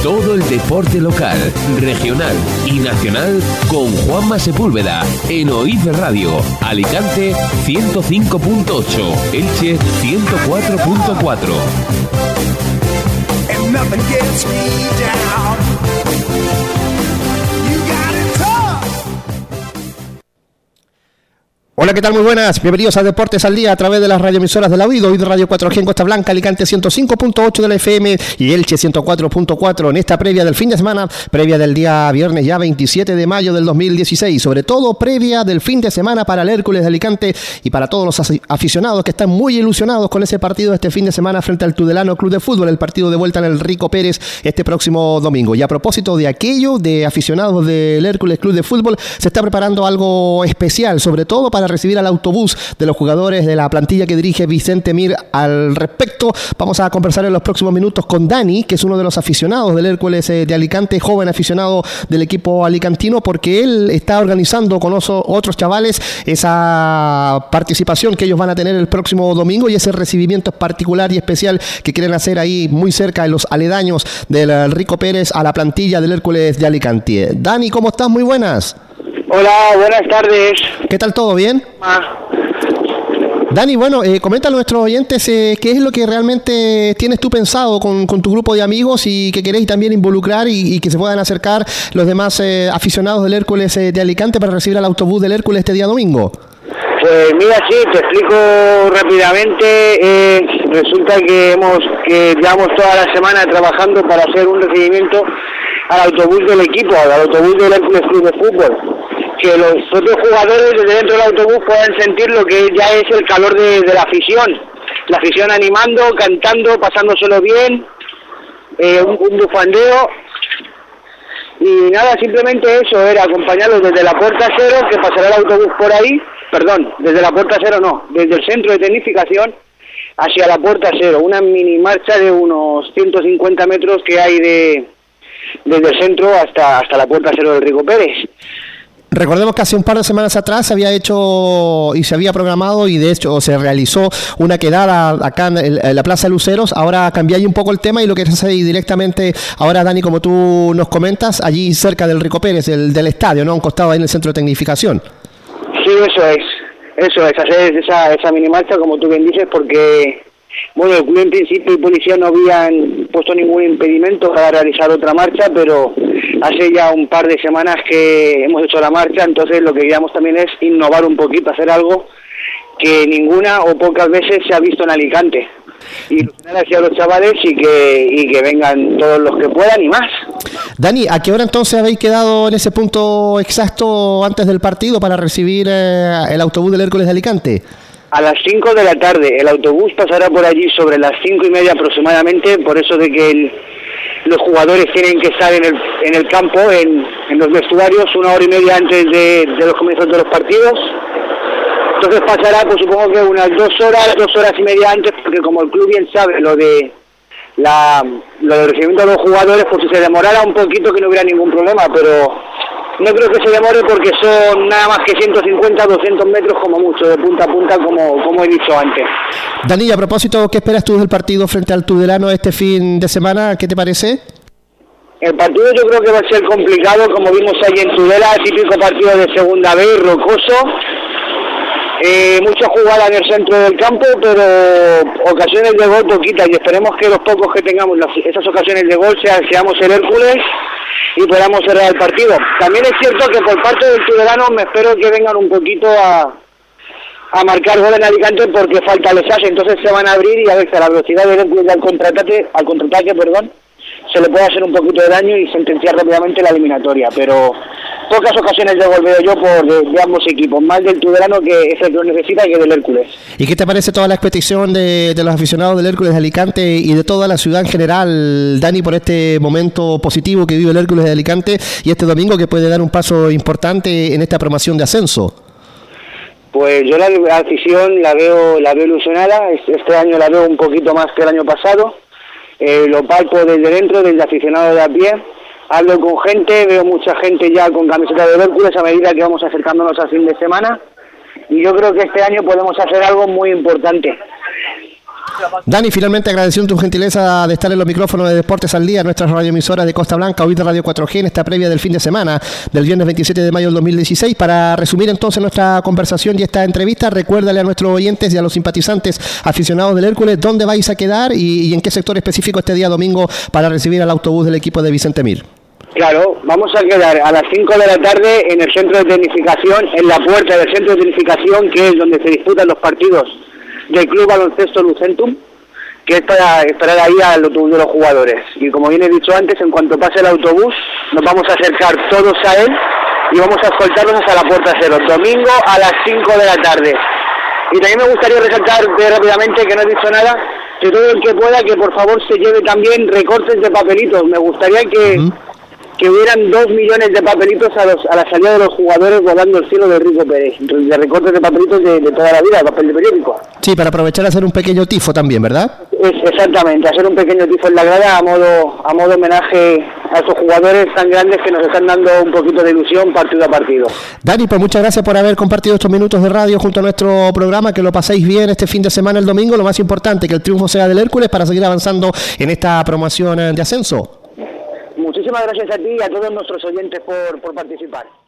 Todo el deporte local, regional y nacional con Juanma Sepúlveda en Oíd Radio. Alicante 105.8, Elche 104.4. And nothing gets me down. You got it tough. Hola, ¿qué tal? Muy buenas. Bienvenidos a Deportes al Día a través de las radioemisoras del Oíd. Oíd Radio 4G en Costa Blanca, Alicante 105.8 de la FM y Elche 104.4 en esta previa del fin de semana, previa del día viernes ya 27 de mayo del 2016, sobre todo previa del fin de semana para el Hércules de Alicante y para todos los aficionados que están muy ilusionados con ese partido este fin de semana frente al Tudelano Club de Fútbol, el partido de vuelta en el Rico Pérez este próximo domingo. Y a propósito de aquello, de aficionados del Hércules Club de Fútbol, se está preparando algo especial, sobre todo para recibir al autobús de los jugadores de la plantilla que dirige Vicente Mir. Al respecto, vamos a conversar en los próximos minutos con Dani, que es uno de los aficionados del Hércules de Alicante, joven aficionado del equipo alicantino, porque él está organizando con otros chavales esa participación que ellos van a tener el próximo domingo y ese recibimiento particular y especial que quieren hacer ahí muy cerca, en los aledaños del Rico Pérez, a la plantilla del Hércules de Alicante. Dani, ¿cómo estás? Muy buenas. Hola, buenas tardes. ¿Qué tal? ¿Todo bien? Dani, bueno, comenta a nuestros oyentes qué es lo que realmente tienes tú pensado con tu grupo de amigos y que queréis también involucrar y que se puedan acercar los demás aficionados del Hércules de Alicante para recibir al autobús del Hércules este día domingo. Pues mira, sí, te explico rápidamente. Resulta que llevamos toda la semana trabajando para hacer un recibimiento al autobús del equipo, al autobús del Hércules Club de Fútbol. Que los propios jugadores desde dentro del autobús puedan sentir lo que ya es el calor de la afición animando, cantando, pasándoselo bien, un bufandeo, y nada, simplemente eso, era acompañarlos desde la puerta cero, que pasará el autobús por ahí, desde la puerta cero no, desde el centro de tecnificación hacia la puerta cero, una mini marcha de unos 150 metros que hay desde el centro hasta la puerta cero del Rico Pérez. Recordemos que hace un par de semanas atrás se había hecho y se había programado y de hecho se realizó una quedada acá en la Plaza Luceros. Ahora cambiáis un poco el tema y lo que se hace directamente ahora, Dani, como tú nos comentas, allí cerca del Rico Pérez, del estadio, ¿no? A un costado ahí en el centro de tecnificación. Sí, eso es, hacer esa mini marcha, como tú bien dices, porque bueno, el club en principio y policía no habían puesto ningún impedimento para realizar otra marcha, pero hace ya un par de semanas que hemos hecho la marcha, entonces lo que queríamos también es innovar un poquito, hacer algo que ninguna o pocas veces se ha visto en Alicante. Ilusionar hacia los chavales y que vengan todos los que puedan y más. Dani, ¿a qué hora entonces habéis quedado en ese punto exacto antes del partido para recibir el autobús del Hércules de Alicante? A las 5 de la tarde. El autobús pasará por allí sobre las 5:30 aproximadamente, por eso de que los jugadores tienen que estar en el campo, en los vestuarios, 1 hora y media antes de los comienzos de los partidos. Entonces pasará, pues supongo que unas 2 horas y media antes, porque como el club bien sabe lo del recibimiento de los jugadores, pues si se demorara un poquito que no hubiera ningún problema, pero no creo que se demore porque son nada más que 150, 200 metros como mucho, de punta a punta, como he dicho antes. Dani, a propósito, ¿qué esperas tú del partido frente al Tudelano este fin de semana? ¿Qué te parece? El partido yo creo que va a ser complicado, como vimos ahí en Tudela, típico partido de segunda B, rocoso. Mucha jugada en el centro del campo, pero ocasiones de gol poquitas, y esperemos que los pocos que tengamos esas ocasiones de gol seamos el Hércules y podamos cerrar el partido. También es cierto que por parte del Tudelano me espero que vengan un poquito a marcar gol en Alicante porque falta les hace, entonces se van a abrir y a ver si a la velocidad del Hércules al contraataque, se le puede hacer un poquito de daño y sentenciar rápidamente la eliminatoria, pero pocas ocasiones de gol veo yo de ambos equipos, más del Tudelano, que es el que lo necesita, que del Hércules. ¿Y qué te parece toda la expectación de los aficionados del Hércules de Alicante y de toda la ciudad en general, Dani, por este momento positivo que vive el Hércules de Alicante y este domingo que puede dar un paso importante en esta promoción de ascenso? Pues yo la afición la veo ilusionada, este año la veo un poquito más que el año pasado. Lo palpo desde dentro, desde aficionado de a pie, hablo con gente, veo mucha gente ya con camiseta de Hércules a medida que vamos acercándonos al fin de semana, y yo creo que este año podemos hacer algo muy importante. Dani, finalmente agradeciendo tu gentileza de estar en los micrófonos de Deportes al Día, nuestras radioemisoras de Costa Blanca, hoy de Radio 4G, en esta previa del fin de semana del viernes 27 de mayo del 2016. Para resumir entonces nuestra conversación y esta entrevista, recuérdale a nuestros oyentes y a los simpatizantes aficionados del Hércules dónde vais a quedar y en qué sector específico este día domingo para recibir al autobús del equipo de Vicente Mir. Claro, vamos a quedar a las 5 de la tarde en el centro de tecnificación, en la puerta del centro de tecnificación, que es donde se disputan los partidos del Club Baloncesto Lucentum, que es para esperar ahí al autobús de los jugadores. Y como bien he dicho antes, en cuanto pase el autobús, nos vamos a acercar todos a él y vamos a escoltarlos hasta la puerta cero, domingo a las 5 de la tarde. Y también me gustaría resaltar rápidamente, que no he dicho nada, que todo el que pueda, que por favor se lleve también recortes de papelitos. Me gustaría que hubieran 2 millones de papelitos a la salida de los jugadores volando el cielo de Rico Pérez, de recortes de papelitos de toda la vida, de papel de periódico. Sí, para aprovechar a hacer un pequeño tifo también, ¿verdad? Exactamente, hacer un pequeño tifo en la grada a modo homenaje a estos jugadores tan grandes que nos están dando un poquito de ilusión partido a partido. Dani, pues muchas gracias por haber compartido estos minutos de radio junto a nuestro programa, que lo paséis bien este fin de semana el domingo, lo más importante, que el triunfo sea del Hércules para seguir avanzando en esta promoción de ascenso. Muchísimas gracias a ti y a todos nuestros oyentes por participar.